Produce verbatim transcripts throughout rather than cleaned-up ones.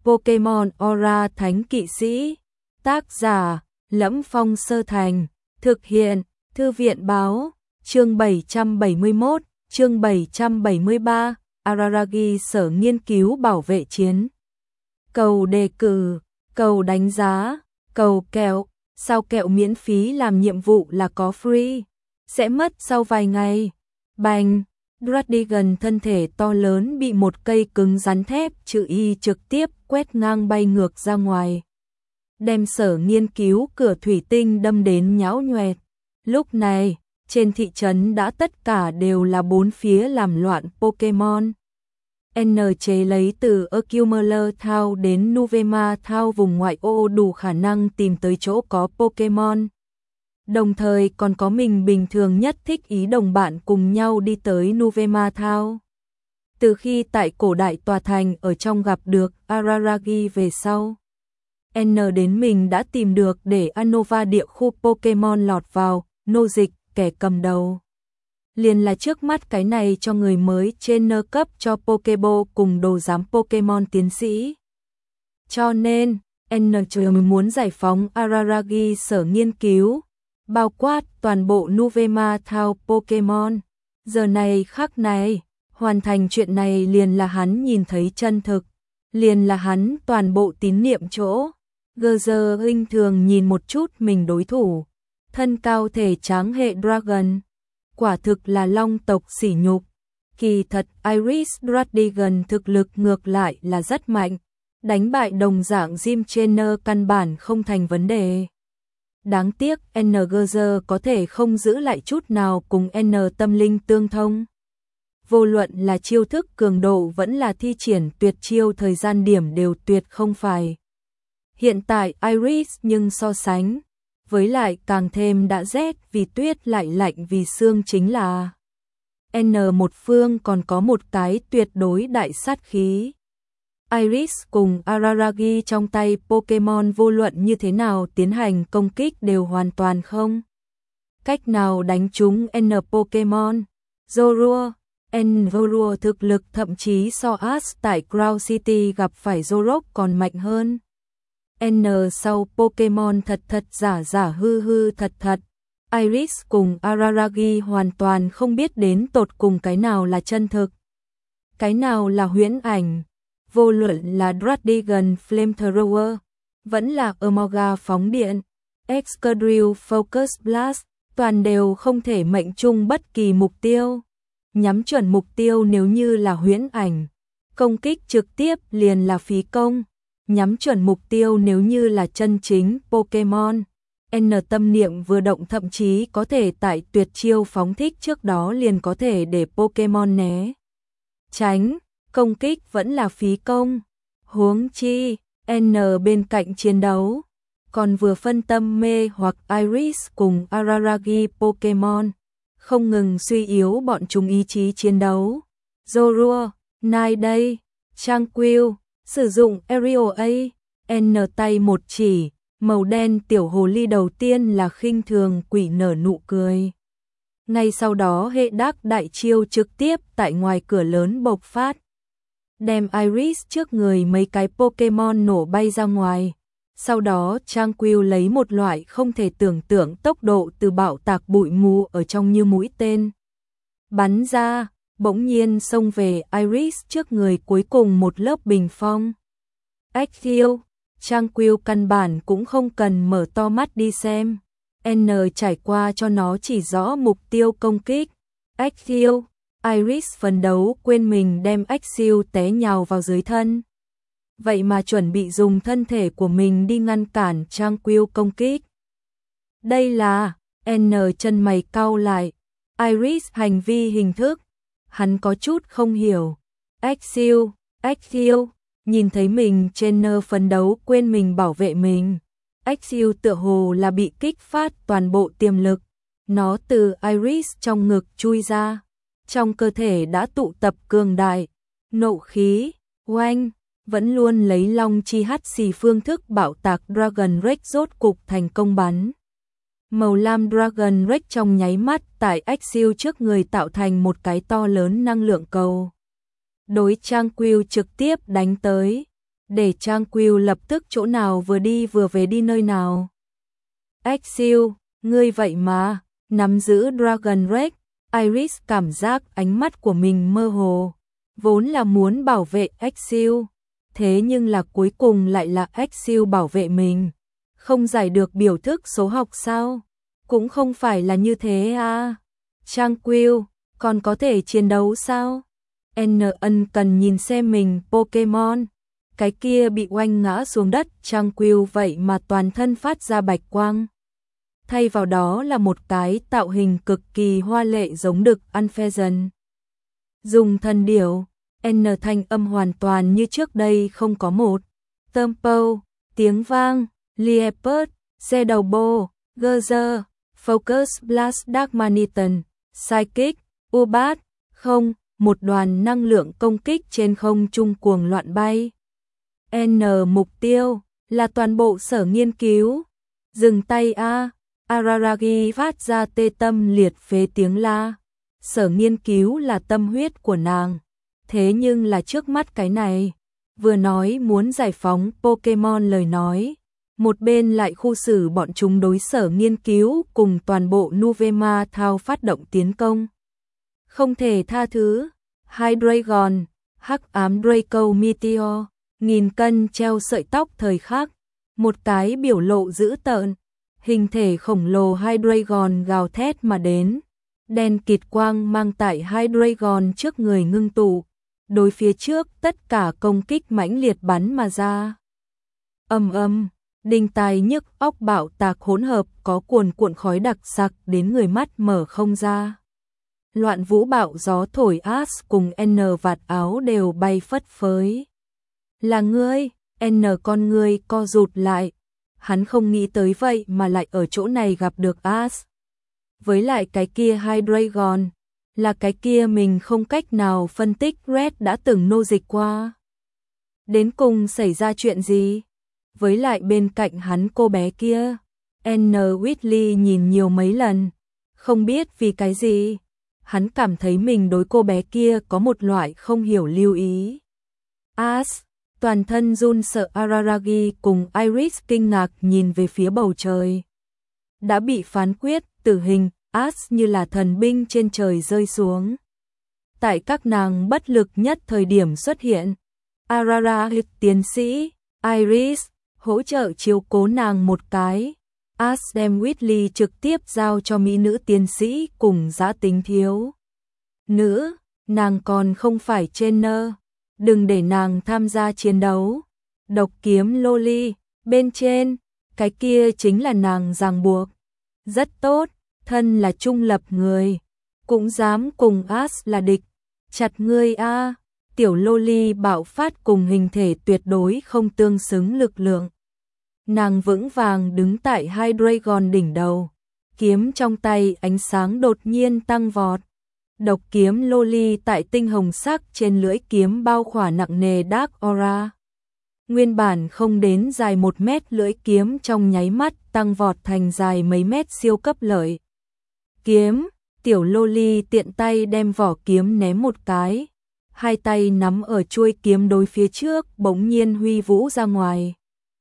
Pokemon Aura Thánh Kỵ Sĩ. Tác giả: Lẫm Phong Sơ Thành. Thực hiện: Thư viện báo. Chương bảy trăm bảy mươi mốt, chương bảy trăm bảy mươi ba, Araragi Sở Nghiên cứu Bảo vệ Chiến. Cầu đề cử, cầu đánh giá, cầu kẹo. Sao kẹo miễn phí làm nhiệm vụ là có free, sẽ mất sau vài ngày. Bành, Druddigon thân thể to lớn bị một cây cứng rắn thép chữ Y trực tiếp quét ngang bay ngược ra ngoài, đem Sở Nghiên cứu cửa thủy tinh đâm đến nhão nhoẹt. Lúc này, trên thị trấn đã tất cả đều là bốn phía làm loạn Pokemon. N chế lấy từ Accumuler Town đến Nuvema Town vùng ngoại ô đủ khả năng tìm tới chỗ có Pokemon. Đồng thời còn có mình bình thường nhất thích ý đồng bạn cùng nhau đi tới Nuvema Town. Từ khi tại cổ đại tòa thành ở trong gặp được Araragi về sau, N đến mình đã tìm được để Unova địa khu Pokemon lọt vào, nô dịch, kẻ cầm đầu. Liền là trước mắt cái này cho người mới trên nơ cấp cho Pokeball cùng đồ giám Pokemon tiến sĩ. Cho nên, N mới muốn giải phóng Araragi Sở Nghiên cứu, bao quát toàn bộ Nuvema Town Pokemon. Giờ này khắc này, hoàn thành chuyện này liền là hắn nhìn thấy chân thực, liền là hắn toàn bộ tín niệm chỗ. Gơ giờ hình thường nhìn một chút mình đối thủ, thân cao thể tráng hệ Dragon, quả thực là long tộc sỉ nhục. Kỳ thật Iris Druddigon thực lực ngược lại là rất mạnh, đánh bại đồng dạng Jim Trainer căn bản không thành vấn đề. Đáng tiếc N G Z có thể không giữ lại chút nào cùng N tâm linh tương thông. Vô luận là chiêu thức cường độ vẫn là thi triển tuyệt chiêu thời gian điểm đều tuyệt không phải. Hiện tại Iris nhưng so sánh, với lại càng thêm đã rét vì tuyết lại lạnh vì sương chính là N một phương còn có một cái tuyệt đối đại sát khí. Iris cùng Araragi trong tay Pokemon vô luận như thế nào tiến hành công kích đều hoàn toàn không cách nào đánh trúng N Pokemon. Zorua, N Zorua thực lực thậm chí so Ash tại Crown City gặp phải Zorok còn mạnh hơn. N sau Pokemon thật thật giả giả hư hư thật thật. Iris cùng Araragi hoàn toàn không biết đến tột cùng cái nào là chân thực, cái nào là huyễn ảnh. Vô luận là Druddigon Flamethrower, vẫn là Emolga phóng điện, Excadrill Focus Blast, toàn đều không thể mệnh trung bất kỳ mục tiêu. Nhắm chuẩn mục tiêu nếu như là huyễn ảnh, công kích trực tiếp liền là phí công. Nhắm chuẩn mục tiêu nếu như là chân chính Pokemon, N tâm niệm vừa động thậm chí có thể tại tuyệt chiêu phóng thích trước đó liền có thể để Pokemon né tránh, công kích vẫn là phí công. Huống chi, N bên cạnh chiến đấu, còn vừa phân tâm mê hoặc Iris cùng Araragi Pokemon, không ngừng suy yếu bọn chúng ý chí chiến đấu. Zorua, Nai đây, Tranquil, sử dụng Aerial A, N tay một chỉ, màu đen tiểu hồ ly đầu tiên là khinh thường quỷ nở nụ cười. Ngay sau đó hệ đắc đại chiêu trực tiếp tại ngoài cửa lớn bộc phát, đem Iris trước người mấy cái Pokemon nổ bay ra ngoài. Sau đó Tranquil lấy một loại không thể tưởng tượng tốc độ từ bạo tạc bụi mù ở trong như mũi tên bắn ra, bỗng nhiên xông về Iris trước người cuối cùng một lớp bình phong. Axial, Tranquil căn bản cũng không cần mở to mắt đi xem. N trải qua cho nó chỉ rõ mục tiêu công kích. Axial, Iris phấn đấu quên mình đem Axial té nhào vào dưới thân. Vậy mà chuẩn bị dùng thân thể của mình đi ngăn cản Tranquil công kích. Đây là, N chân mày cau lại, Iris hành vi hình thức. Hắn có chút không hiểu. Axial, Axial, nhìn thấy mình trên nơ phấn đấu quên mình bảo vệ mình. Axial tựa hồ là bị kích phát toàn bộ tiềm lực. Nó từ Iris trong ngực chui ra. Trong cơ thể đã tụ tập cường đại, nộ khí, oanh, vẫn luôn lấy long chi hắt xì phương thức bạo tạc Dragon Rage rốt cục thành công bắn. Màu lam Dragon Rage trong nháy mắt tại Axial trước người tạo thành một cái to lớn năng lượng cầu. Đối Tranquil trực tiếp đánh tới. để Tranquil lập tức chỗ nào vừa đi vừa về đi nơi nào. Axel, ngươi vậy mà, nắm giữ Dragon Rex, Iris cảm giác ánh mắt của mình mơ hồ, vốn là muốn bảo vệ Axel, thế nhưng là cuối cùng lại là Axel bảo vệ mình. Không giải được biểu thức số học sao? Cũng không phải là như thế à. Tranquil, còn có thể chiến đấu sao? N ân cần nhìn xem mình Pokemon. Cái kia bị oanh ngã xuống đất, Tranquil vậy mà toàn thân phát ra bạch quang. Thay vào đó là một cái tạo hình cực kỳ hoa lệ giống đực Unfezant. Dùng thần điểu, N thanh âm hoàn toàn như trước đây không có một. Tempo, tiếng vang, Liepard, xe đầu bô, Gerzer, Focus Blast Dark Maniton, Psychic, Ubat, không, một đoàn năng lượng công kích trên không trung cuồng loạn bay. N mục tiêu là toàn bộ sở nghiên cứu. Dừng tay a, Araragi phát ra tê tâm liệt phế tiếng la. Sở nghiên cứu là tâm huyết của nàng. Thế nhưng là trước mắt cái này, vừa nói muốn giải phóng Pokemon lời nói, một bên lại khu xử bọn chúng đối sở nghiên cứu cùng toàn bộ Nuvema thao phát động tiến công. Không thể tha thứ. Hydreigon, hắc ám Draco Meteor, nghìn cân treo sợi tóc thời khắc, một cái biểu lộ dữ tợn, hình thể khổng lồ Hydreigon gào thét mà đến, đen kịt quang mang tại Hydreigon trước người ngưng tụ, đối phía trước tất cả công kích mãnh liệt bắn mà ra. Ầm ầm, đinh tai nhức óc bạo tạc hỗn hợp có cuồn cuộn khói đặc sặc đến người mắt mở không ra. Loạn vũ bạo gió thổi Ash cùng N vạt áo đều bay phất phới. Là ngươi, N con ngươi co rụt lại. Hắn không nghĩ tới vậy mà lại ở chỗ này gặp được Ash. Với lại cái kia Hydreigon, là cái kia mình không cách nào phân tích Red đã từng nô dịch qua. Đến cùng xảy ra chuyện gì? Với lại bên cạnh hắn cô bé kia, N Whitley nhìn nhiều mấy lần, không biết vì cái gì. Hắn cảm thấy mình đối cô bé kia có một loại không hiểu lưu ý. Ash, toàn thân run sợ Araragi cùng Iris kinh ngạc nhìn về phía bầu trời. Đã bị phán quyết tử hình, Ash như là thần binh trên trời rơi xuống. Tại các nàng bất lực nhất thời điểm xuất hiện, Araragi tiến sĩ, Iris, hỗ trợ chiếu cố nàng một cái. Ash đem Whitley trực tiếp giao cho mỹ nữ tiến sĩ cùng giã tính thiếu. Nữ, nàng còn không phải trainer, đừng để nàng tham gia chiến đấu. Độc kiếm Loli, bên trên, cái kia chính là nàng ràng buộc. Rất tốt, thân là trung lập người, cũng dám cùng Ash là địch. Chặt ngươi a, tiểu Loli bạo phát cùng hình thể tuyệt đối không tương xứng lực lượng. Nàng vững vàng đứng tại Hydreigon đỉnh đầu, kiếm trong tay ánh sáng đột nhiên tăng vọt. Độc kiếm Loli tại tinh hồng sắc trên lưỡi kiếm bao khỏa nặng nề Dark Aura. Nguyên bản không đến dài một mét lưỡi kiếm trong nháy mắt tăng vọt thành dài mấy mét siêu cấp lợi. Kiếm, tiểu Loli tiện tay đem vỏ kiếm ném một cái, hai tay nắm ở chuôi kiếm đối phía trước bỗng nhiên huy vũ ra ngoài.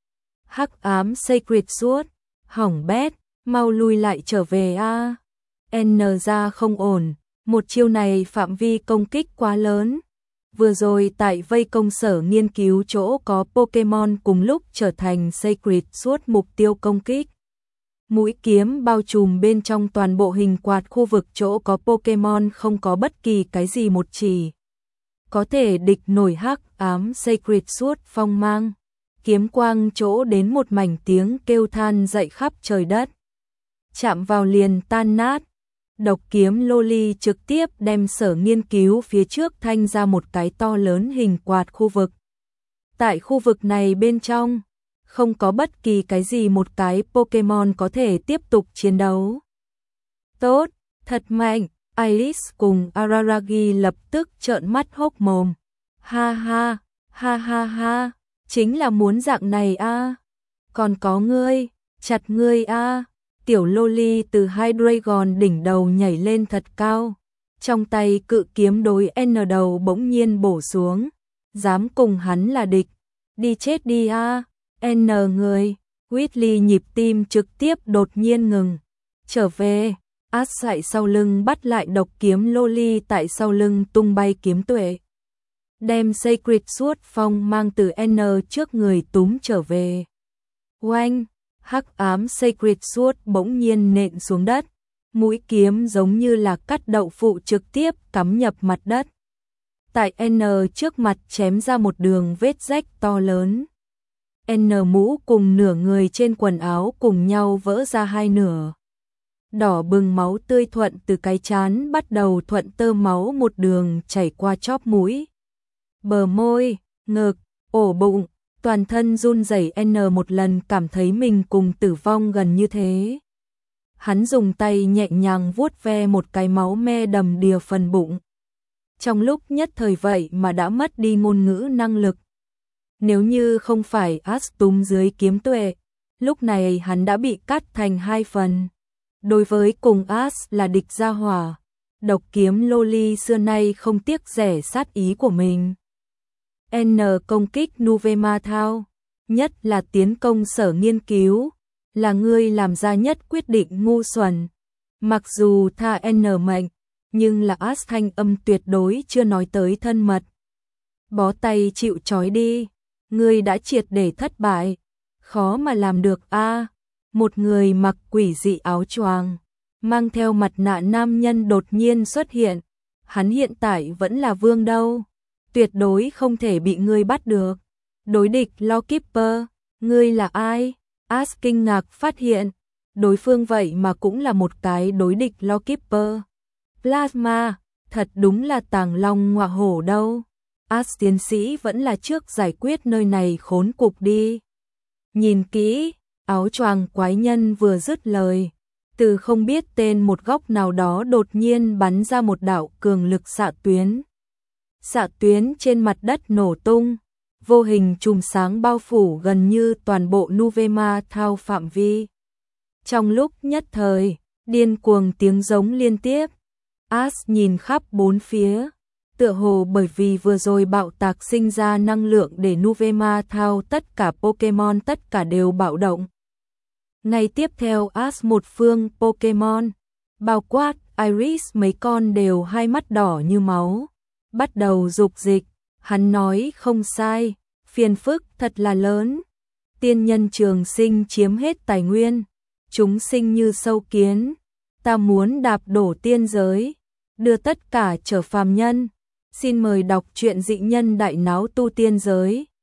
Hắc ám Sacred Sword, hỏng bét, mau lui lại trở về a. N ra không ổn, một chiêu này phạm vi công kích quá lớn. Vừa rồi tại vây công sở nghiên cứu chỗ có Pokemon cùng lúc trở thành Sacred Sword mục tiêu công kích. Mũi kiếm bao trùm bên trong toàn bộ hình quạt khu vực chỗ có Pokemon không có bất kỳ cái gì một chỉ. Có thể địch nổi hắc ám Sacred Sword phong mang. Kiếm quang chỗ đến một mảnh tiếng kêu than dậy khắp trời đất. Chạm vào liền tan nát. Độc kiếm Loli trực tiếp đem sở nghiên cứu phía trước thanh ra một cái to lớn hình quạt khu vực. Tại khu vực này bên trong, không có bất kỳ cái gì một cái Pokemon có thể tiếp tục chiến đấu. Tốt, thật mạnh, Iris cùng Araragi lập tức trợn mắt hốc mồm. Ha ha, ha ha ha. Chính là muốn dạng này a. Còn có ngươi, chặt ngươi a. Tiểu Loli từ Hydreigon đỉnh đầu nhảy lên thật cao, trong tay cự kiếm đối N đầu bỗng nhiên bổ xuống, dám cùng hắn là địch. Đi chết đi a. N người. Whitley nhịp tim trực tiếp đột nhiên ngừng. Trở về. Ash chạy sau lưng bắt lại độc kiếm Loli tại sau lưng tung bay kiếm tuệ. Đem Sacred Sword phong mang từ N trước người túm trở về. Oanh, hắc ám Sacred Sword bỗng nhiên nện xuống đất. Mũi kiếm giống như là cắt đậu phụ trực tiếp cắm nhập mặt đất. Tại N trước mặt chém ra một đường vết rách to lớn. N mũ cùng nửa người trên quần áo cùng nhau vỡ ra hai nửa. Đỏ bừng máu tươi thuận từ cái trán bắt đầu thuận tơ máu một đường chảy qua chóp mũi. Bờ môi, ngực, ổ bụng, toàn thân run rẩy. N một lần cảm thấy mình cùng tử vong gần như thế. Hắn dùng tay nhẹ nhàng vuốt ve một cái máu me đầm đìa phần bụng. Trong lúc nhất thời vậy mà đã mất đi ngôn ngữ năng lực. Nếu như không phải Ash túm dưới kiếm tuệ, lúc này hắn đã bị cắt thành hai phần. Đối với cùng Ash là địch gia hỏa, độc kiếm Loli xưa nay không tiếc rẻ sát ý của mình. N công kích Nuvema Thao, nhất là tiến công sở nghiên cứu, là ngươi làm ra nhất quyết định ngu xuẩn. Mặc dù tha N mệnh, nhưng là Ash thanh âm tuyệt đối chưa nói tới thân mật. Bó tay chịu trói đi, ngươi đã triệt để thất bại, khó mà làm được a. Một người mặc quỷ dị áo choàng, mang theo mặt nạ nam nhân đột nhiên xuất hiện. Hắn hiện tại vẫn là vương đâu, tuyệt đối không thể bị ngươi bắt được. Đối địch Lawkeeper, ngươi là ai? Ash kinh ngạc phát hiện, đối phương vậy mà cũng là một cái đối địch Lawkeeper. Plasma, thật đúng là tàng long ngọa hổ đâu. Ash tiến sĩ vẫn là trước giải quyết nơi này khốn cục đi. Nhìn kỹ, áo choàng quái nhân vừa dứt lời, từ không biết tên một góc nào đó đột nhiên bắn ra một đạo cường lực xạ tuyến. Xạ tuyến trên mặt đất nổ tung, vô hình chùm sáng bao phủ gần như toàn bộ Nuvema Thao phạm vi. Trong lúc nhất thời, điên cuồng tiếng giống liên tiếp. Ash nhìn khắp bốn phía, tựa hồ bởi vì vừa rồi bạo tạc sinh ra năng lượng để Nuvema Thao tất cả Pokemon tất cả đều bạo động. Ngay tiếp theo Ash một phương Pokemon, bao quát Iris mấy con đều hai mắt đỏ như máu, bắt đầu dục dịch. Hắn nói không sai, phiền phức thật là lớn. Tiên nhân trường sinh chiếm hết tài nguyên, chúng sinh như sâu kiến. Ta muốn đạp đổ tiên giới, đưa tất cả trở phàm nhân. Xin mời đọc truyện dị nhân đại náo tu tiên giới.